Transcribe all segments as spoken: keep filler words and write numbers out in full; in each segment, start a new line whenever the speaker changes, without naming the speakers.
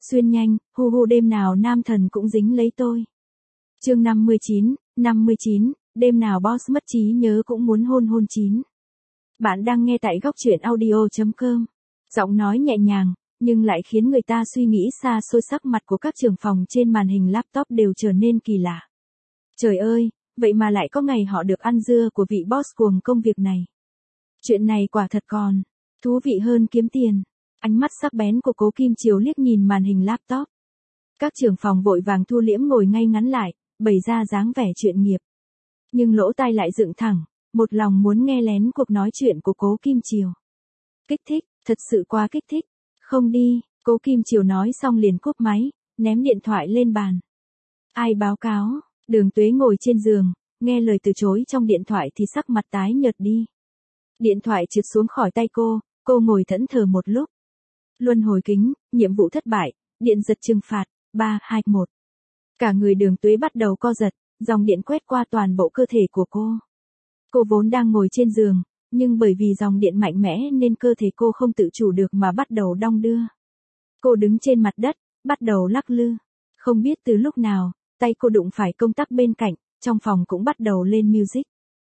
Xuyên nhanh, hu hu đêm nào nam thần cũng dính lấy tôi. Chương năm mươi chín, năm mươi chín, đêm nào boss mất trí nhớ cũng muốn hôn hôn chín. Bạn đang nghe tại góc truyện audio chấm com. Giọng nói nhẹ nhàng, nhưng lại khiến người ta suy nghĩ xa xôi, sắc mặt của các trưởng phòng trên màn hình laptop đều trở nên kỳ lạ. Trời ơi, vậy mà lại có ngày họ được ăn dưa của vị boss cuồng công việc này. Chuyện này quả thật còn thú vị hơn kiếm tiền. Ánh mắt sắc bén của Cố Kim Chiều liếc nhìn màn hình laptop. Các trưởng phòng vội vàng thu liễm ngồi ngay ngắn lại, bày ra dáng vẻ chuyện nghiệp. Nhưng lỗ tai lại dựng thẳng, một lòng muốn nghe lén cuộc nói chuyện của Cố Kim Chiều. Kích thích, thật sự quá kích thích. Không đi, Cố Kim Chiều nói xong liền cúp máy, ném điện thoại lên bàn. Ai báo cáo? Đường Tuế ngồi trên giường, nghe lời từ chối trong điện thoại thì sắc mặt tái nhợt đi. Điện thoại trượt xuống khỏi tay cô, cô ngồi thẫn thờ một lúc. Luân hồi kính, nhiệm vụ thất bại, điện giật trừng phạt, ba, hai, một. Cả người Đường Tuế bắt đầu co giật, dòng điện quét qua toàn bộ cơ thể của cô. Cô vốn đang ngồi trên giường, nhưng bởi vì dòng điện mạnh mẽ nên cơ thể cô không tự chủ được mà bắt đầu đong đưa. Cô đứng trên mặt đất, bắt đầu lắc lư. Không biết từ lúc nào, tay cô đụng phải công tắc bên cạnh, trong phòng cũng bắt đầu lên music.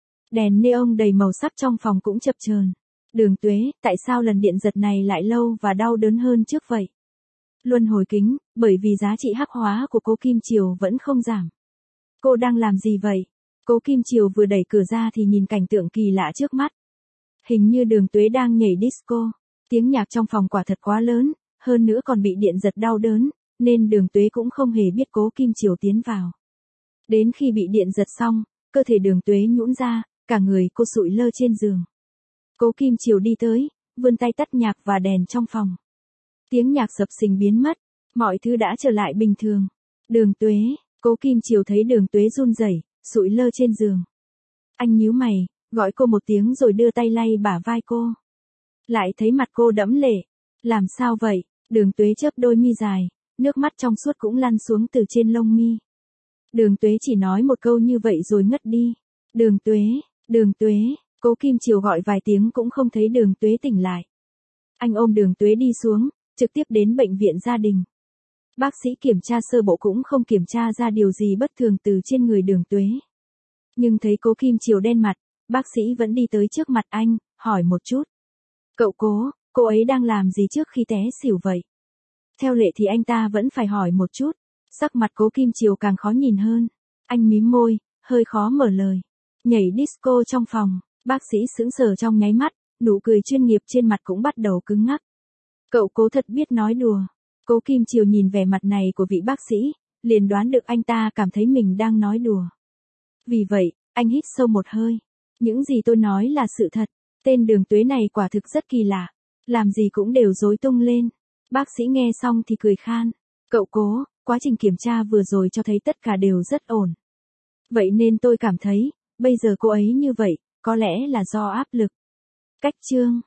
Đèn neon đầy màu sắc trong phòng cũng chập chờn. Đường Tuế, tại sao lần điện giật này lại lâu và đau đớn hơn trước vậy? Luân hồi kính, bởi vì giá trị hắc hóa của Cố Kim Chiều vẫn không giảm. Cô đang làm gì vậy? Cố Kim Chiều vừa đẩy cửa ra thì nhìn cảnh tượng kỳ lạ trước mắt. Hình như Đường Tuế đang nhảy disco. Tiếng nhạc trong phòng quả thật quá lớn, hơn nữa còn bị điện giật đau đớn, nên Đường Tuế cũng không hề biết Cố Kim Chiều tiến vào. Đến khi bị điện giật xong, cơ thể Đường Tuế nhũn ra, cả người cô sụi lơ trên giường. Cố Kim Chiều đi tới, vươn tay tắt nhạc và đèn trong phòng. Tiếng nhạc sập sình biến mất, mọi thứ đã trở lại bình thường. Đường Tuế, Cố Kim Chiều thấy Đường Tuế run rẩy, sụi lơ trên giường. Anh nhíu mày, gọi cô một tiếng rồi đưa tay lay bả vai cô. Lại thấy mặt cô đẫm lệ. Làm sao vậy? Đường Tuế chớp đôi mi dài, nước mắt trong suốt cũng lăn xuống từ trên lông mi. Đường Tuế chỉ nói một câu như vậy rồi ngất đi. Đường Tuế, Đường Tuế, Cố Kim Chiều gọi vài tiếng cũng không thấy Đường Tuế tỉnh lại. Anh ôm Đường Tuế đi xuống, trực tiếp đến bệnh viện gia đình. Bác sĩ kiểm tra sơ bộ cũng không kiểm tra ra điều gì bất thường từ trên người Đường Tuế. Nhưng thấy Cố Kim Chiều đen mặt, bác sĩ vẫn đi tới trước mặt anh, hỏi một chút. Cậu Cố, cô ấy đang làm gì trước khi té xỉu vậy? Theo lệ thì anh ta vẫn phải hỏi một chút. Sắc mặt Cố Kim Chiều càng khó nhìn hơn. Anh mím môi, hơi khó mở lời. Nhảy disco trong phòng, bác sĩ sững sờ trong nháy mắt, nụ cười chuyên nghiệp trên mặt cũng bắt đầu cứng ngắc. Cậu Cố thật biết nói đùa. Cố Kim Chiều nhìn vẻ mặt này của vị bác sĩ, liền đoán được anh ta cảm thấy mình đang nói đùa. Vì vậy, anh hít sâu một hơi. Những gì tôi nói là sự thật. Tên Đường Tuế này quả thực rất kỳ lạ. Làm gì cũng đều rối tung lên. Bác sĩ nghe xong thì cười khan. Cậu Cố, quá trình kiểm tra vừa rồi cho thấy tất cả đều rất ổn. Vậy nên tôi cảm thấy, bây giờ cô ấy như vậy, có lẽ là do áp lực. Cách chương.